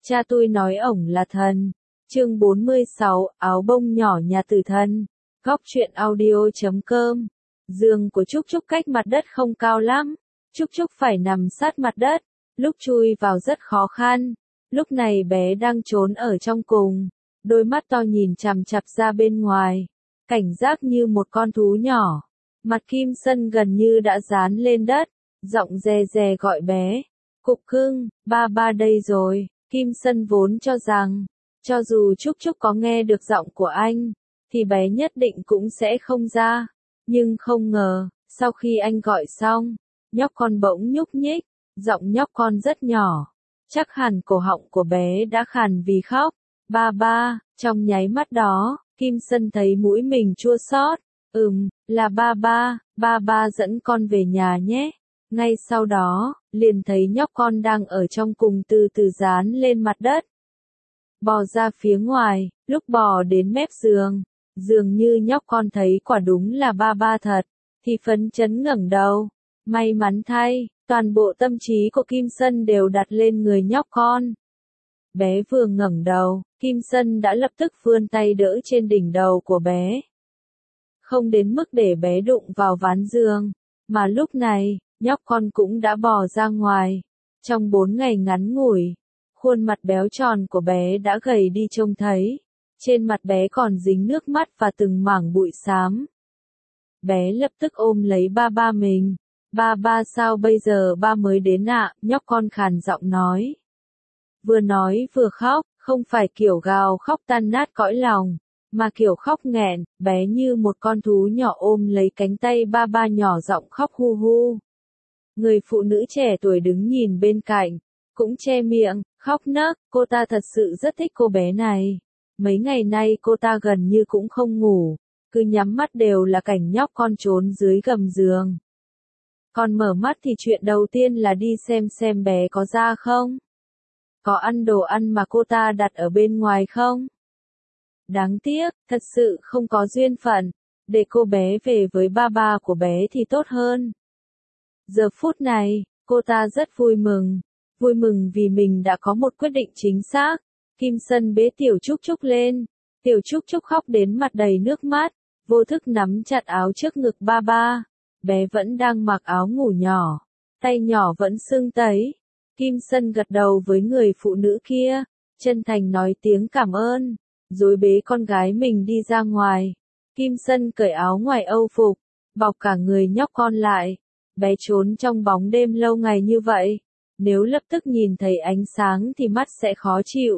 Cha tôi nói ổng là thần. Chương 46, áo bông nhỏ nhà tử thần. Góc truyện audio.com. Giường của Trúc Trúc cách mặt đất không cao lắm. Trúc Trúc phải nằm sát mặt đất. Lúc chui vào rất khó khăn. Lúc này bé đang trốn ở trong cùng. Đôi mắt to nhìn chằm chằm ra bên ngoài. Cảnh giác như một con thú nhỏ. Mặt Kim Sân gần như đã dán lên đất. Giọng dè dè gọi bé. Cục cưng, ba ba đây rồi. Kim Sân vốn cho rằng, cho dù Trúc Trúc có nghe được giọng của anh, thì bé nhất định cũng sẽ không ra. Nhưng không ngờ, sau khi anh gọi xong, nhóc con bỗng nhúc nhích, giọng nhóc con rất nhỏ. Chắc hẳn cổ họng của bé đã khàn vì khóc. Ba ba, trong nháy mắt đó, Kim Sân thấy mũi mình chua xót. Là ba ba dẫn con về nhà nhé. Ngay sau đó, liền thấy nhóc con đang ở trong cùng từ từ dán lên mặt đất. Bò ra phía ngoài, lúc bò đến mép giường, dường như nhóc con thấy quả đúng là ba ba thật, thì phấn chấn ngẩng đầu. May mắn thay, toàn bộ tâm trí của Kim Sân đều đặt lên người nhóc con. Bé vừa ngẩng đầu, Kim Sân đã lập tức vươn tay đỡ trên đỉnh đầu của bé. Không đến mức để bé đụng vào ván giường, mà lúc này, nhóc con cũng đã bò ra ngoài. Trong 4 ngày ngắn ngủi, khuôn mặt béo tròn của bé đã gầy đi trông thấy. Trên mặt bé còn dính nước mắt và từng mảng bụi xám. Bé lập tức ôm lấy ba ba mình. Ba ba sao bây giờ ba mới đến ạ? Nhóc con khàn giọng nói. Vừa nói vừa khóc, không phải kiểu gào khóc tan nát cõi lòng, mà kiểu khóc nghẹn, bé như một con thú nhỏ ôm lấy cánh tay ba ba nhỏ giọng khóc hu hu. Người phụ nữ trẻ tuổi đứng nhìn bên cạnh, cũng che miệng, khóc nấc, cô ta thật sự rất thích cô bé này. Mấy ngày nay cô ta gần như cũng không ngủ, cứ nhắm mắt đều là cảnh nhóc con trốn dưới gầm giường. Còn mở mắt thì chuyện đầu tiên là đi xem bé có ra không? Có ăn đồ ăn mà cô ta đặt ở bên ngoài không? Đáng tiếc, thật sự không có duyên phận, để cô bé về với ba ba của bé thì tốt hơn. Giờ phút này, cô ta rất vui mừng vì mình đã có một quyết định chính xác. Kim Sân bế Tiểu Trúc Trúc lên, Tiểu Trúc Trúc khóc đến mặt đầy nước mắt, vô thức nắm chặt áo trước ngực ba ba. Bé vẫn đang mặc áo ngủ nhỏ, tay nhỏ vẫn sưng tấy. Kim Sân gật đầu với người phụ nữ kia, chân thành nói tiếng cảm ơn, rồi bế con gái mình đi ra ngoài. Kim Sân cởi áo ngoài âu phục, bọc cả người nhóc con lại. Bé trốn trong bóng đêm lâu ngày như vậy, nếu lập tức nhìn thấy ánh sáng thì mắt sẽ khó chịu.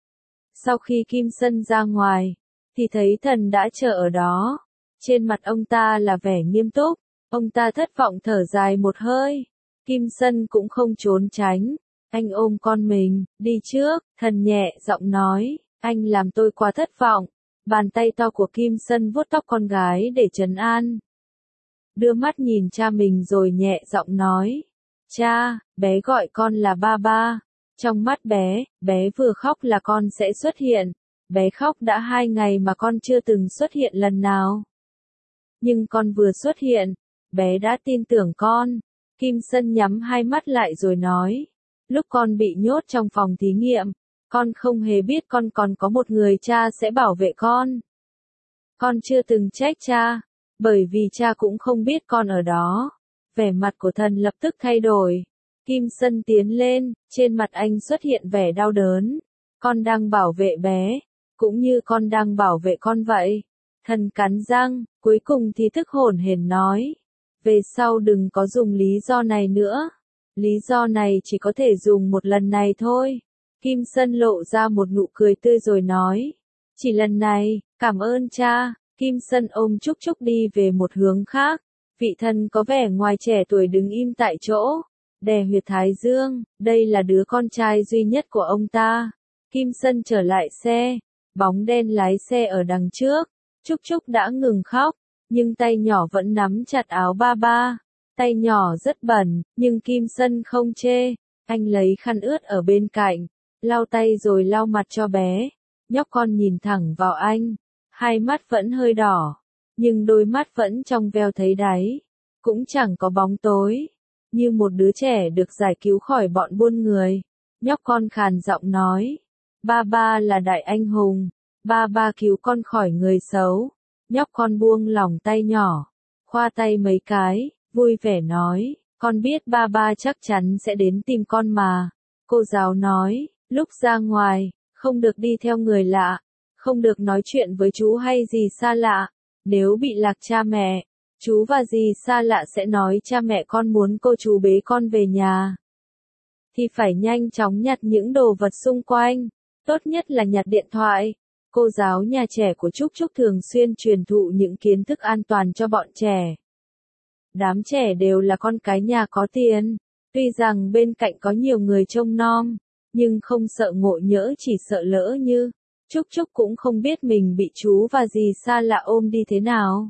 Sau khi Kim Sân ra ngoài, thì thấy thần đã chờ ở đó. Trên mặt ông ta là vẻ nghiêm túc, ông ta thất vọng thở dài một hơi. Kim Sân cũng không trốn tránh, anh ôm con mình, đi trước, thần nhẹ giọng nói, anh làm tôi quá thất vọng. Bàn tay to của Kim Sân vuốt tóc con gái để trấn an. Đưa mắt nhìn cha mình rồi nhẹ giọng nói, cha, bé gọi con là ba ba. Trong mắt bé vừa khóc là con sẽ xuất hiện. Bé khóc đã 2 ngày mà con chưa từng xuất hiện lần nào. Nhưng con vừa xuất hiện, bé đã tin tưởng con. Kim Sân nhắm hai mắt lại rồi nói, lúc con bị nhốt trong phòng thí nghiệm, con không hề biết con còn có một người cha sẽ bảo vệ con. Con chưa từng trách cha, bởi vì cha cũng không biết con ở đó. Vẻ mặt của thần lập tức thay đổi. Kim Sân tiến lên, trên mặt anh xuất hiện vẻ đau đớn. Con đang bảo vệ bé, cũng như con đang bảo vệ con vậy. Thần cắn răng, cuối cùng thì tức hổn hển nói. Về sau đừng có dùng lý do này nữa. Lý do này chỉ có thể dùng một lần này thôi. Kim Sân lộ ra một nụ cười tươi rồi nói. Chỉ lần này, cảm ơn cha. Kim Sân ôm Trúc Trúc đi về một hướng khác. Vị thần có vẻ ngoài trẻ tuổi đứng im tại chỗ, đè huyệt thái dương, đây là đứa con trai duy nhất của ông ta. Kim Sân trở lại xe, bóng đen lái xe ở đằng trước. Trúc Trúc đã ngừng khóc, nhưng tay nhỏ vẫn nắm chặt áo ba ba. Tay nhỏ rất bẩn, nhưng Kim Sân không chê. Anh lấy khăn ướt ở bên cạnh, lau tay rồi lau mặt cho bé. Nhóc con nhìn thẳng vào anh, hai mắt vẫn hơi đỏ, nhưng đôi mắt vẫn trong veo thấy đáy, cũng chẳng có bóng tối, như một đứa trẻ được giải cứu khỏi bọn buôn người. Nhóc con khàn giọng nói. Ba ba là đại anh hùng. Ba ba cứu con khỏi người xấu. Nhóc con buông lỏng tay nhỏ. Khoa tay mấy cái, vui vẻ nói. Con biết ba ba chắc chắn sẽ đến tìm con mà. Cô giáo nói, lúc ra ngoài, không được đi theo người lạ. Không được nói chuyện với chú hay gì xa lạ. Nếu bị lạc cha mẹ, chú và dì xa lạ sẽ nói cha mẹ con muốn cô chú bế con về nhà. Thì phải nhanh chóng nhặt những đồ vật xung quanh. Tốt nhất là nhặt điện thoại. Cô giáo nhà trẻ của Trúc Trúc thường xuyên truyền thụ những kiến thức an toàn cho bọn trẻ. Đám trẻ đều là con cái nhà có tiền. Tuy rằng bên cạnh có nhiều người trông nom, nhưng không sợ ngộ nhỡ chỉ sợ lỡ như. Trúc Trúc cũng không biết mình bị chú và dì xa lạ ôm đi thế nào.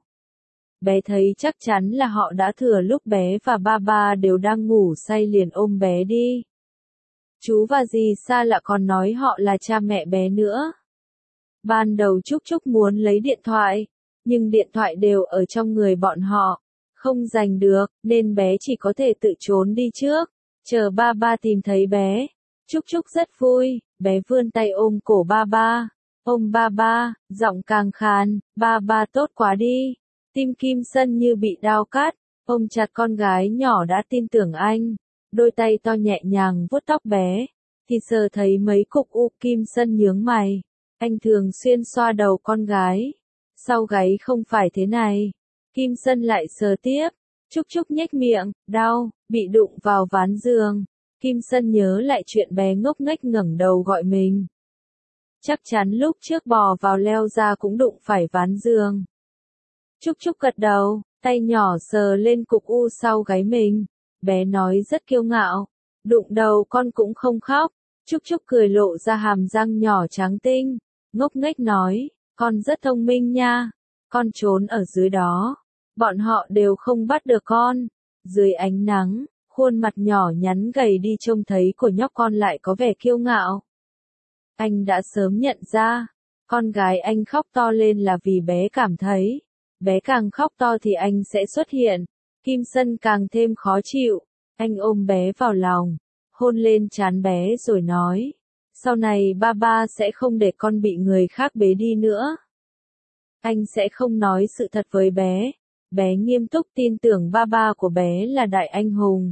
Bé thấy chắc chắn là họ đã thừa lúc bé và ba ba đều đang ngủ say liền ôm bé đi. Chú và dì xa lạ còn nói họ là cha mẹ bé nữa. Ban đầu Trúc Trúc muốn lấy điện thoại, nhưng điện thoại đều ở trong người bọn họ, không giành được, nên bé chỉ có thể tự trốn đi trước, chờ ba ba tìm thấy bé. Trúc Trúc rất vui, bé vươn tay ôm cổ ba ba, ôm ba ba, giọng càng khàn, ba ba tốt quá đi. Tim Kim Sân như bị đao cắt, ôm chặt con gái nhỏ đã tin tưởng anh, đôi tay to nhẹ nhàng vuốt tóc bé, thì sờ thấy mấy cục u. Kim Sân nhướng mày, anh thường xuyên xoa đầu con gái, sau gáy không phải thế này. Kim Sân lại sờ tiếp, Trúc Trúc nhếch miệng, đau, bị đụng vào ván giường. Kim Sân nhớ lại chuyện bé ngốc nghếch ngẩng đầu gọi mình. Chắc chắn lúc trước bò vào leo ra cũng đụng phải ván giường. Trúc Trúc gật đầu, tay nhỏ sờ lên cục u sau gáy mình. Bé nói rất kiêu ngạo, đụng đầu con cũng không khóc. Trúc Trúc cười lộ ra hàm răng nhỏ trắng tinh, ngốc nghếch nói, con rất thông minh nha, con trốn ở dưới đó, bọn họ đều không bắt được con. Dưới ánh nắng, khuôn mặt nhỏ nhắn gầy đi trông thấy của nhóc con lại có vẻ kiêu ngạo. Anh đã sớm nhận ra, con gái anh khóc to lên là vì bé cảm thấy, bé càng khóc to thì anh sẽ xuất hiện. Kim Sân càng thêm khó chịu, anh ôm bé vào lòng, hôn lên trán bé rồi nói, sau này ba ba sẽ không để con bị người khác bế đi nữa. Anh sẽ không nói sự thật với bé. Bé nghiêm túc tin tưởng ba ba của bé là đại anh hùng.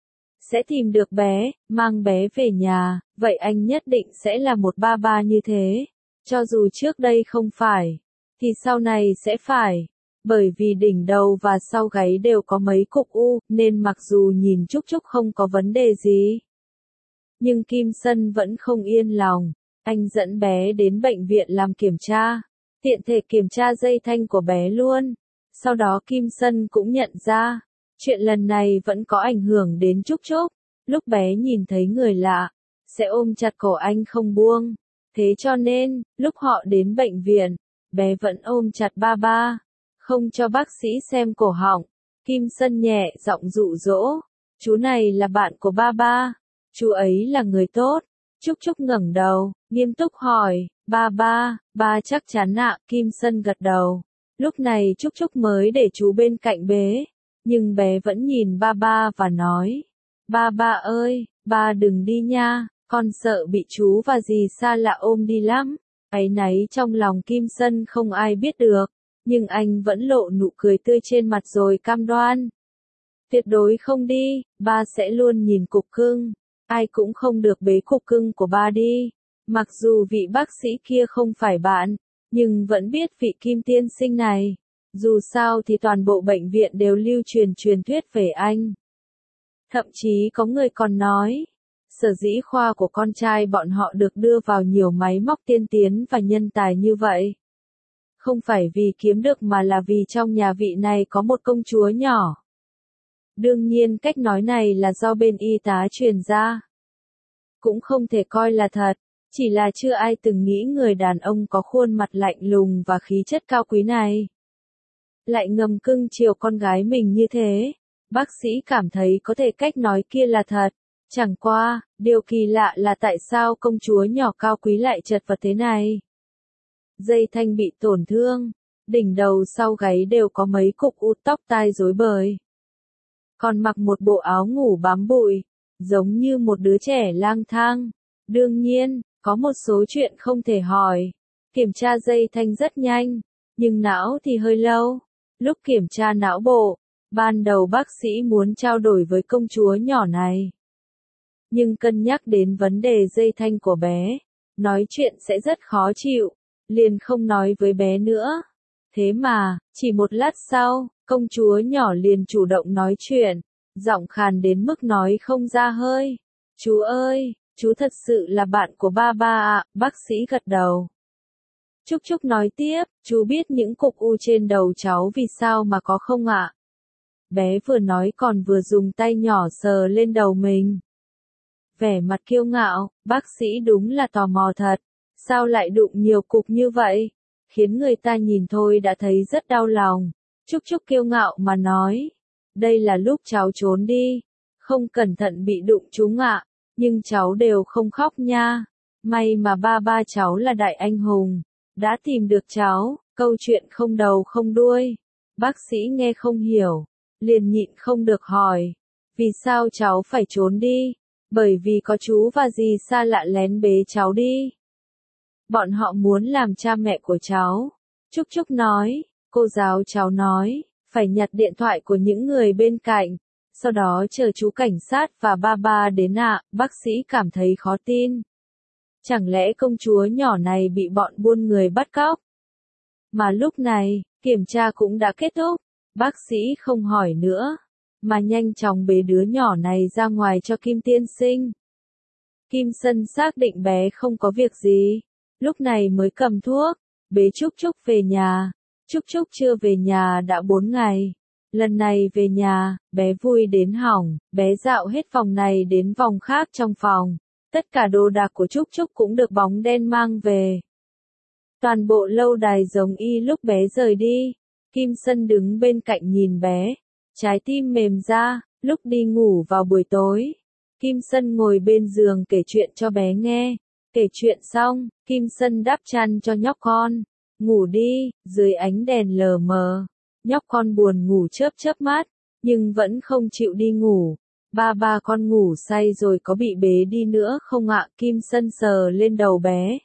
Sẽ tìm được bé, mang bé về nhà, vậy anh nhất định sẽ là một ba ba như thế. Cho dù trước đây không phải, thì sau này sẽ phải. Bởi vì đỉnh đầu và sau gáy đều có mấy cục u, nên mặc dù nhìn Trúc Trúc không có vấn đề gì. Nhưng Kim Sân vẫn không yên lòng. Anh dẫn bé đến bệnh viện làm kiểm tra, tiện thể kiểm tra dây thanh của bé luôn. Sau đó Kim Sân cũng nhận ra, chuyện lần này vẫn có ảnh hưởng đến Trúc Trúc. Lúc bé nhìn thấy người lạ, sẽ ôm chặt cổ anh không buông. Thế cho nên, lúc họ đến bệnh viện, bé vẫn ôm chặt ba ba, không cho bác sĩ xem cổ họng. Kim Sân nhẹ giọng dụ dỗ, chú này là bạn của ba ba, chú ấy là người tốt. Trúc Trúc ngẩng đầu, nghiêm túc hỏi, ba ba, ba chắc chắn ạ. Kim Sân gật đầu. Lúc này Trúc Trúc mới để chú bên cạnh bé, nhưng bé vẫn nhìn ba ba và nói, ba ba ơi, ba đừng đi nha, con sợ bị chú và dì xa lạ ôm đi lắm. Áy náy trong lòng Kim Sân không ai biết được, nhưng anh vẫn lộ nụ cười tươi trên mặt rồi cam đoan. Tuyệt đối không đi, ba sẽ luôn nhìn cục cưng, ai cũng không được bế cục cưng của ba đi. Mặc dù vị bác sĩ kia không phải bạn, nhưng vẫn biết vị Kim tiên sinh này. Dù sao thì toàn bộ bệnh viện đều lưu truyền truyền thuyết về anh. Thậm chí có người còn nói, sở dĩ khoa của con trai bọn họ được đưa vào nhiều máy móc tiên tiến và nhân tài như vậy. Không phải vì kiếm được mà là vì trong nhà vị này có một công chúa nhỏ. Đương nhiên cách nói này là do bên y tá truyền ra. Cũng không thể coi là thật. Chỉ là chưa ai từng nghĩ người đàn ông có khuôn mặt lạnh lùng và khí chất cao quý này lại ngầm cưng chiều con gái mình như thế. Bác sĩ cảm thấy có thể cách nói kia là thật. Chẳng qua, điều kỳ lạ là tại sao công chúa nhỏ cao quý lại chật vật thế này. Dây thanh bị tổn thương, đỉnh đầu sau gáy đều có mấy cục út, tóc tai rối bời. Còn mặc một bộ áo ngủ bám bụi, giống như một đứa trẻ lang thang. Đương nhiên, có một số chuyện không thể hỏi. Kiểm tra dây thanh rất nhanh, nhưng não thì hơi lâu. Lúc kiểm tra não bộ, ban đầu bác sĩ muốn trao đổi với công chúa nhỏ này. Nhưng cân nhắc đến vấn đề dây thanh của bé, nói chuyện sẽ rất khó chịu, liền không nói với bé nữa. Thế mà, chỉ một lát sau, công chúa nhỏ liền chủ động nói chuyện, giọng khàn đến mức nói không ra hơi. Chú ơi, chú thật sự là bạn của ba ạ, bác sĩ gật đầu. Trúc Trúc nói tiếp, chú biết những cục u trên đầu cháu vì sao mà có không ạ? Bé vừa nói còn vừa dùng tay nhỏ sờ lên đầu mình. Vẻ mặt kiêu ngạo, bác sĩ đúng là tò mò thật. Sao lại đụng nhiều cục như vậy? Khiến người ta nhìn thôi đã thấy rất đau lòng. Trúc Trúc kiêu ngạo mà nói. Đây là lúc cháu trốn đi. Không cẩn thận bị đụng chúng ạ. Nhưng cháu đều không khóc nha. May mà ba cháu là đại anh hùng. Đã tìm được cháu, câu chuyện không đầu không đuôi. Bác sĩ nghe không hiểu. Liền nhịn không được hỏi. Vì sao cháu phải trốn đi? Bởi vì có chú và dì xa lạ lén bế cháu đi. Bọn họ muốn làm cha mẹ của cháu. Trúc Trúc nói, cô giáo cháu nói, phải nhặt điện thoại của những người bên cạnh. Sau đó chờ chú cảnh sát và ba đến ạ, bác sĩ cảm thấy khó tin. Chẳng lẽ công chúa nhỏ này bị bọn buôn người bắt cóc? Mà lúc này, kiểm tra cũng đã kết thúc, bác sĩ không hỏi nữa, mà nhanh chóng bế đứa nhỏ này ra ngoài cho Kim tiên sinh. Kim Sân xác định bé không có việc gì, lúc này mới cầm thuốc, bế Trúc Trúc về nhà. Trúc Trúc chưa về nhà đã 4 ngày. Lần này về nhà, bé vui đến hỏng, bé dạo hết phòng này đến vòng khác trong phòng. Tất cả đồ đạc của Trúc Trúc cũng được bóng đen mang về. Toàn bộ lâu đài giống y lúc bé rời đi. Kim Sân đứng bên cạnh nhìn bé. Trái tim mềm ra, lúc đi ngủ vào buổi tối. Kim Sân ngồi bên giường kể chuyện cho bé nghe. Kể chuyện xong, Kim Sân đắp chăn cho nhóc con. Ngủ đi, dưới ánh đèn lờ mờ. Nhóc con buồn ngủ chớp mắt, nhưng vẫn không chịu đi ngủ. Ba con ngủ say rồi có bị bế đi nữa không ạ? Kim Sân sờ lên đầu bé.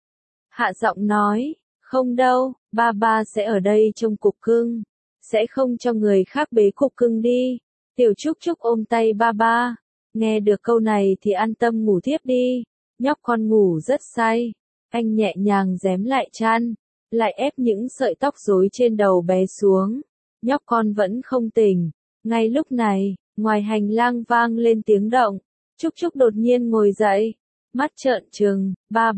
Hạ giọng nói, không đâu, ba sẽ ở đây trông cục cưng. Sẽ không cho người khác bế cục cưng đi. Tiểu Trúc Trúc ôm tay ba. Nghe được câu này thì an tâm ngủ tiếp đi. Nhóc con ngủ rất say. Anh nhẹ nhàng rém lại chăn, lại ép những sợi tóc rối trên đầu bé xuống. Nhóc con vẫn không tỉnh. Ngay lúc này, ngoài hành lang vang lên tiếng động. Trúc Trúc đột nhiên ngồi dậy, mắt trợn trừng,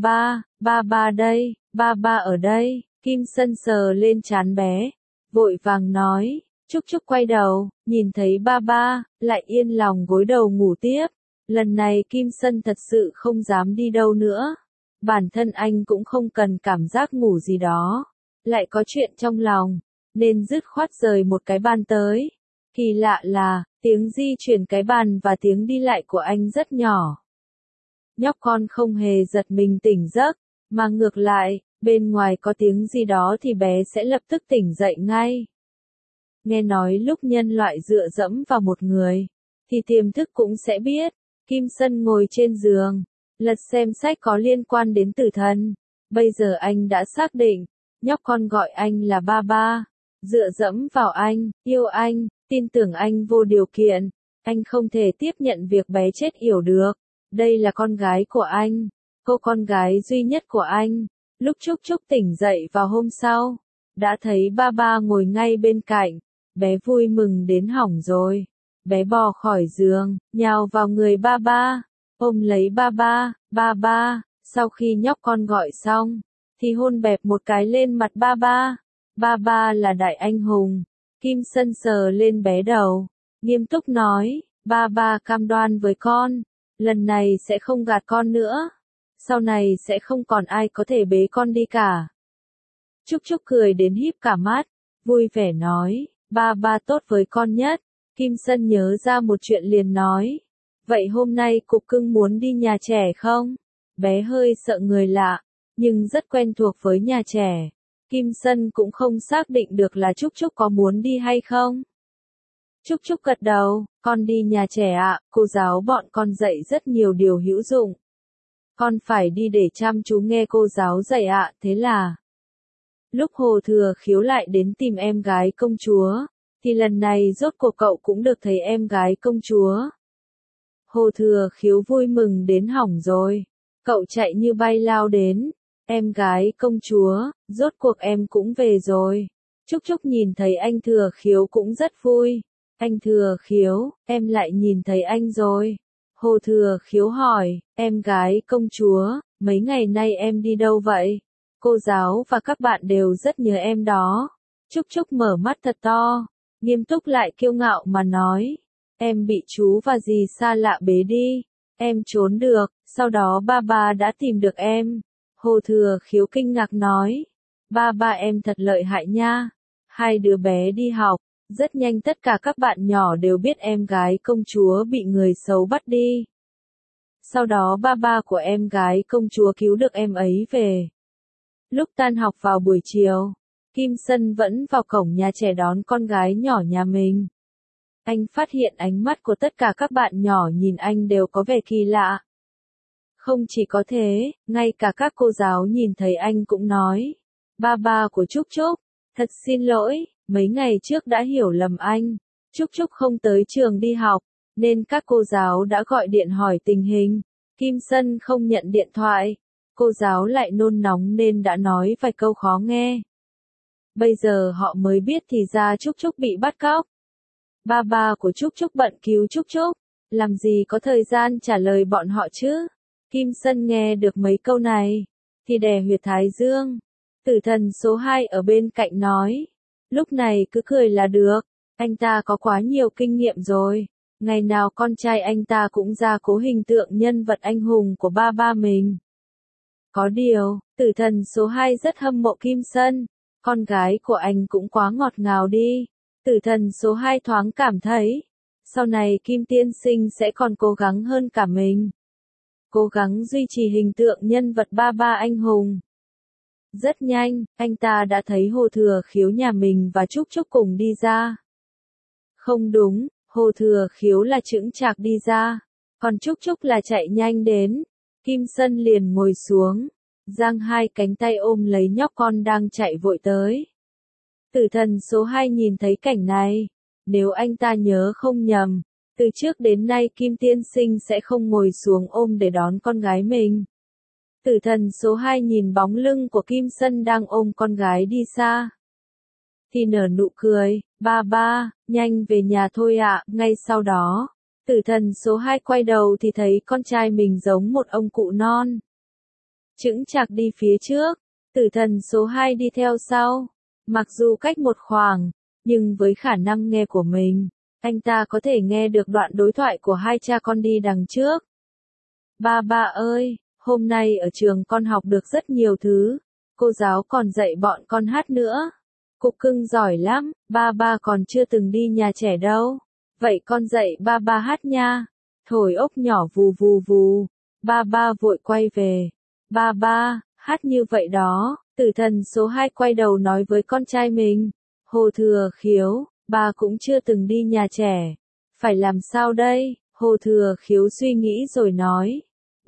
ba đây, ba ở đây. Kim Sân sờ lên trán bé, vội vàng nói. Trúc Trúc quay đầu, nhìn thấy ba, lại yên lòng gối đầu ngủ tiếp. Lần này Kim Sân thật sự không dám đi đâu nữa. Bản thân anh cũng không cần cảm giác ngủ gì đó. Lại có chuyện trong lòng, nên dứt khoát rời một cái bàn tới. Kỳ lạ là, tiếng di chuyển cái bàn và tiếng đi lại của anh rất nhỏ. Nhóc con không hề giật mình tỉnh giấc, mà ngược lại, bên ngoài có tiếng gì đó thì bé sẽ lập tức tỉnh dậy ngay. Nghe nói lúc nhân loại dựa dẫm vào một người, thì tiềm thức cũng sẽ biết. Kim Sân ngồi trên giường, lật xem sách có liên quan đến tử thần. Bây giờ anh đã xác định, nhóc con gọi anh là ba. Dựa dẫm vào anh, yêu anh, tin tưởng anh vô điều kiện. Anh không thể tiếp nhận việc bé chết yểu được. Đây là con gái của anh, cô con gái duy nhất của anh. Lúc Trúc Trúc tỉnh dậy vào hôm sau, đã thấy ba ngồi ngay bên cạnh. Bé vui mừng đến hỏng rồi. Bé bò khỏi giường, nhào vào người ba, ôm lấy ba. Sau khi nhóc con gọi xong, thì hôn bẹp một cái lên mặt ba. Ba là đại anh hùng. Kim Sân sờ lên bé đầu, nghiêm túc nói, ba cam đoan với con, lần này sẽ không gạt con nữa. Sau này sẽ không còn ai có thể bế con đi cả. Trúc Trúc cười đến híp cả mắt, vui vẻ nói, ba tốt với con nhất. Kim Sân nhớ ra một chuyện liền nói, vậy hôm nay cục cưng muốn đi nhà trẻ không? Bé hơi sợ người lạ, nhưng rất quen thuộc với nhà trẻ. Kim Sân cũng không xác định được là Trúc Trúc có muốn đi hay không. Trúc Trúc gật đầu, con đi nhà trẻ ạ, cô giáo bọn con dạy rất nhiều điều hữu dụng. Con phải đi để chăm chú nghe cô giáo dạy ạ, thế là. Lúc Hồ Thừa Khiếu lại đến tìm em gái công chúa, thì lần này rốt cuộc cậu cũng được thấy em gái công chúa. Hồ Thừa Khiếu vui mừng đến hỏng rồi. Cậu chạy như bay lao đến. Em gái công chúa, rốt cuộc em cũng về rồi. Trúc Trúc nhìn thấy anh Thừa Khiếu cũng rất vui. Anh Thừa Khiếu, em lại nhìn thấy anh rồi. Hồ Thừa Khiếu hỏi, em gái công chúa, mấy ngày nay em đi đâu vậy? Cô giáo và các bạn đều rất nhớ em đó. Trúc Trúc mở mắt thật to, nghiêm túc lại kiêu ngạo mà nói. Em bị chú và dì xa lạ bế đi. Em trốn được, sau đó ba đã tìm được em. Hồ Thừa Khiếu kinh ngạc nói. Ba em thật lợi hại nha. Hai đứa bé đi học, rất nhanh tất cả các bạn nhỏ đều biết em gái công chúa bị người xấu bắt đi. Sau đó ba của em gái công chúa cứu được em ấy về. Lúc tan học vào buổi chiều, Kim Sân vẫn vào cổng nhà trẻ đón con gái nhỏ nhà mình. Anh phát hiện ánh mắt của tất cả các bạn nhỏ nhìn anh đều có vẻ kỳ lạ. Không chỉ có thế, ngay cả các cô giáo nhìn thấy anh cũng nói. Ba của Trúc Trúc, thật xin lỗi, mấy ngày trước đã hiểu lầm anh. Trúc Trúc không tới trường đi học, nên các cô giáo đã gọi điện hỏi tình hình. Kim Sân không nhận điện thoại. Cô giáo lại nôn nóng nên đã nói vài câu khó nghe. Bây giờ họ mới biết thì ra Trúc Trúc bị bắt cóc. Ba của Trúc Trúc bận cứu Trúc Trúc, làm gì có thời gian trả lời bọn họ chứ? Kim Sân nghe được mấy câu này, thì đè huyệt thái dương. Tử thần số 2 ở bên cạnh nói, lúc này cứ cười là được, anh ta có quá nhiều kinh nghiệm rồi. Ngày nào con trai anh ta cũng ra cố hình tượng nhân vật anh hùng của ba mình. Có điều, tử thần số 2 rất hâm mộ Kim Sân, con gái của anh cũng quá ngọt ngào đi. Tử thần số 2 thoáng cảm thấy, sau này Kim Tiên Sinh sẽ còn cố gắng hơn cả mình. Cố gắng duy trì hình tượng nhân vật ba anh hùng. Rất nhanh, anh ta đã thấy Hồ Thừa Khiếu nhà mình và Trúc Trúc cùng đi ra. Không đúng, Hồ Thừa Khiếu là chững chạc đi ra, còn Trúc Trúc là chạy nhanh đến. Kim Sân liền ngồi xuống, giang hai cánh tay ôm lấy nhóc con đang chạy vội tới. Tử thần số 2 nhìn thấy cảnh này, nếu anh ta nhớ không nhầm, từ trước đến nay Kim Tiên Sinh sẽ không ngồi xuống ôm để đón con gái mình. Tử thần số 2 nhìn bóng lưng của Kim Sân đang ôm con gái đi xa, thì nở nụ cười, ba, nhanh về nhà thôi ạ. Ngay sau đó, tử thần số 2 quay đầu thì thấy con trai mình giống một ông cụ non. Chững chạc đi phía trước, tử thần số 2 đi theo sau. Mặc dù cách một khoảng, nhưng với khả năng nghe của mình, anh ta có thể nghe được đoạn đối thoại của hai cha con đi đằng trước. Ba ơi, hôm nay ở trường con học được rất nhiều thứ, cô giáo còn dạy bọn con hát nữa. Cục cưng giỏi lắm, ba còn chưa từng đi nhà trẻ đâu. Vậy con dạy ba hát nha. Thổi ốc nhỏ vù vù vù. Ba vội quay về. Ba, hát như vậy đó. Tử thần số 2 quay đầu nói với con trai mình. Hồ Thừa Khiếu, ba cũng chưa từng đi nhà trẻ. Phải làm sao đây? Hồ Thừa Khiếu suy nghĩ rồi nói.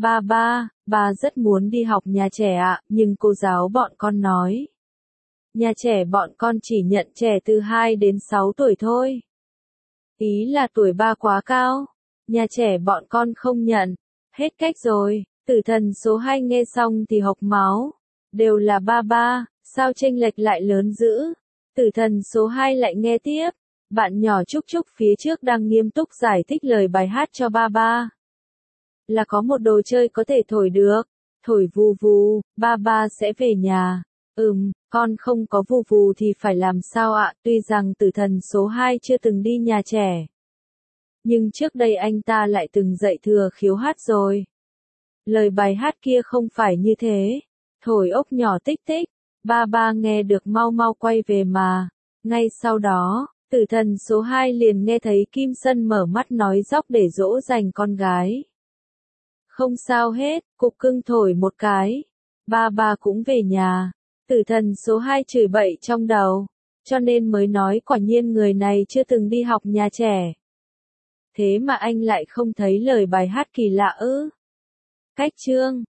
Ba rất muốn đi học nhà trẻ ạ, nhưng cô giáo bọn con nói. Nhà trẻ bọn con chỉ nhận trẻ từ 2 đến 6 tuổi thôi. Ý là tuổi ba quá cao. Nhà trẻ bọn con không nhận. Hết cách rồi. Tử thần số 2 nghe xong thì hộc máu. Đều là ba, sao chênh lệch lại lớn dữ. Tử thần số 2 lại nghe tiếp. Bạn nhỏ Trúc Trúc phía trước đang nghiêm túc giải thích lời bài hát cho ba. Là có một đồ chơi có thể thổi được. Thổi vù vù, ba sẽ về nhà. Con không có vù vù thì phải làm sao ạ? Tuy rằng tử thần số 2 chưa từng đi nhà trẻ, nhưng trước đây anh ta lại từng dạy Thừa Khiếu hát rồi. Lời bài hát kia không phải như thế. Thổi ốc nhỏ tích tích, ba nghe được mau mau quay về mà. Ngay sau đó, tử thần số 2 liền nghe thấy Kim Sân mở mắt nói dóc để dỗ dành con gái. Không sao hết, cục cưng thổi một cái. Ba cũng về nhà. Tử thần số 2 chửi bậy trong đầu. cho nên mới nói quả nhiên người này chưa từng đi học nhà trẻ. Thế mà anh lại không thấy lời bài hát kỳ lạ ư? Cách chương